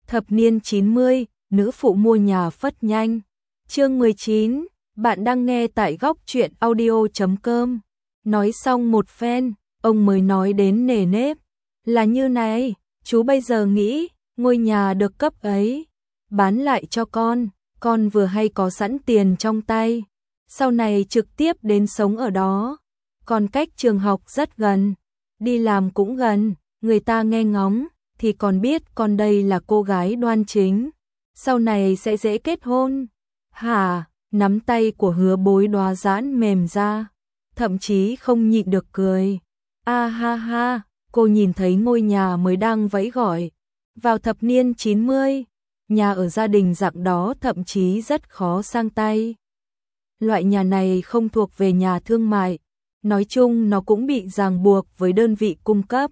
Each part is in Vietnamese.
Thập niên 90, nữ phụ mua nhà phất nhanh. Chương 19, bạn đang nghe tại góc truyện audio.com. Nói xong một phen, ông mới nói đến nề nếp. Là như này, chú bây giờ nghĩ, ngôi nhà được cấp ấy, bán lại cho con vừa hay có sẵn tiền trong tay. Sau này trực tiếp đến sống ở đó. Còn cách trường học rất gần, đi làm cũng gần, người ta nghe ngóng thì còn biết con đây là cô gái đoan chính, sau này sẽ dễ kết hôn. Hả? Nắm tay của Hứa Bối Đóa giãn mềm ra, thậm chí không nhịn được cười. A ha ha, cô nhìn thấy ngôi nhà mới đang vẫy gọi. Vào thập niên 90, nhà ở gia đình dạng đó thậm chí rất khó sang tay. Loại nhà này không thuộc về nhà thương mại, nói chung nó cũng bị ràng buộc với đơn vị cung cấp.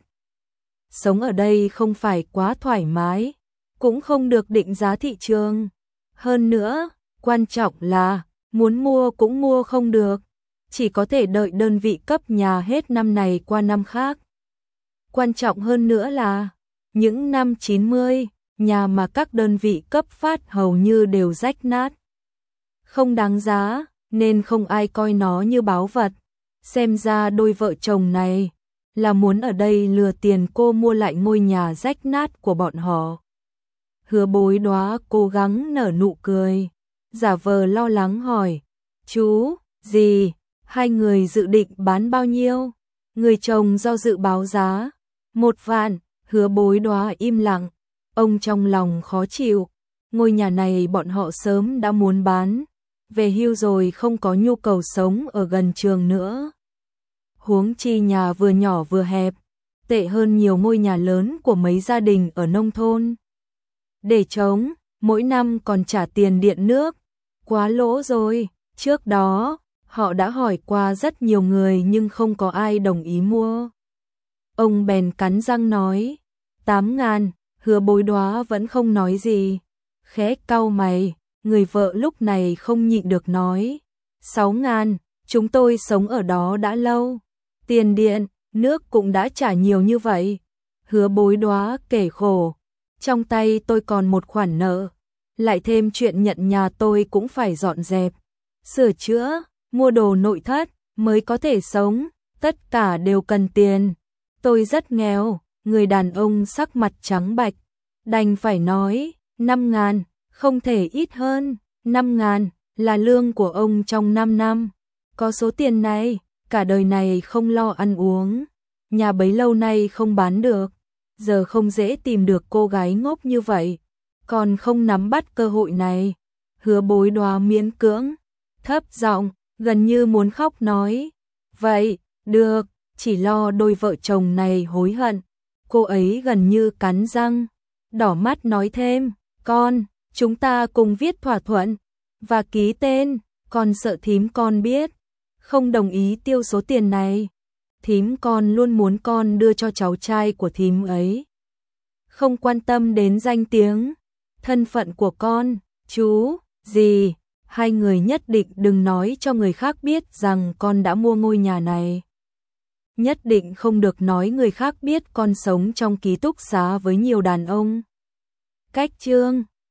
Sống ở đây không phải quá thoải mái, cũng không được định giá thị trường. Hơn nữa, quan trọng là, muốn mua cũng mua không được, chỉ có thể đợi đơn vị cấp nhà hết năm này qua năm khác. Quan trọng hơn nữa là, những năm 90, nhà mà các đơn vị cấp phát hầu như đều rách nát. Không đáng giá, nên không ai coi nó như báu vật. Xem ra đôi vợ chồng này là muốn ở đây lừa tiền cô mua lại ngôi nhà rách nát của bọn họ. Hứa Bối Đóa cố gắng nở nụ cười, giả vờ lo lắng hỏi, chú, gì, hai người dự định bán bao nhiêu? Người chồng do dự báo giá, 1 vạn. Hứa Bối Đóa im lặng, ông trong lòng khó chịu, ngôi nhà này bọn họ sớm đã muốn bán, về hưu rồi không có nhu cầu sống ở gần trường nữa. Huống chi nhà vừa nhỏ vừa hẹp, tệ hơn nhiều ngôi nhà lớn của mấy gia đình ở nông thôn. Để trống, mỗi năm còn trả tiền điện nước, quá lỗ rồi. Trước đó, họ đã hỏi qua rất nhiều người nhưng không có ai đồng ý mua. Ông bèn cắn răng nói, 8.000, Hứa Bối Đóa vẫn không nói gì. Khẽ cau mày, người vợ lúc này không nhịn được nói, 6.000, chúng tôi sống ở đó đã lâu. Tiền điện, nước cũng đã trả nhiều như vậy. Hứa Bối Đóa kể khổ, trong tay tôi còn một khoản nợ, lại thêm chuyện nhận nhà tôi cũng phải dọn dẹp, sửa chữa, mua đồ nội thất mới có thể sống, tất cả đều cần tiền. Tôi rất nghèo. Người đàn ông sắc mặt trắng bạch, đành phải nói, 5.000, không thể ít hơn, 5.000 là lương của ông trong 5 năm. Có số tiền này, cả đời này không lo ăn uống, nhà bấy lâu nay không bán được, giờ không dễ tìm được cô gái ngốc như vậy, còn không nắm bắt cơ hội này. Hứa Bối Đóa miễn cưỡng, thấp giọng, gần như muốn khóc nói, vậy, được, chỉ lo đôi vợ chồng này hối hận. Cô ấy gần như cắn răng, đỏ mắt nói thêm, chúng ta cùng viết thỏa thuận và ký tên, con sợ thím con biết, không đồng ý tiêu số tiền này. Thím con luôn muốn con đưa cho cháu trai của thím ấy. Không quan tâm đến danh tiếng, thân phận của con, chú, gì, hai người nhất định đừng nói cho người khác biết rằng con đã mua ngôi nhà này. Nhất định không được nói người khác biết con sống trong ký túc xá với nhiều đàn ông. Cách chương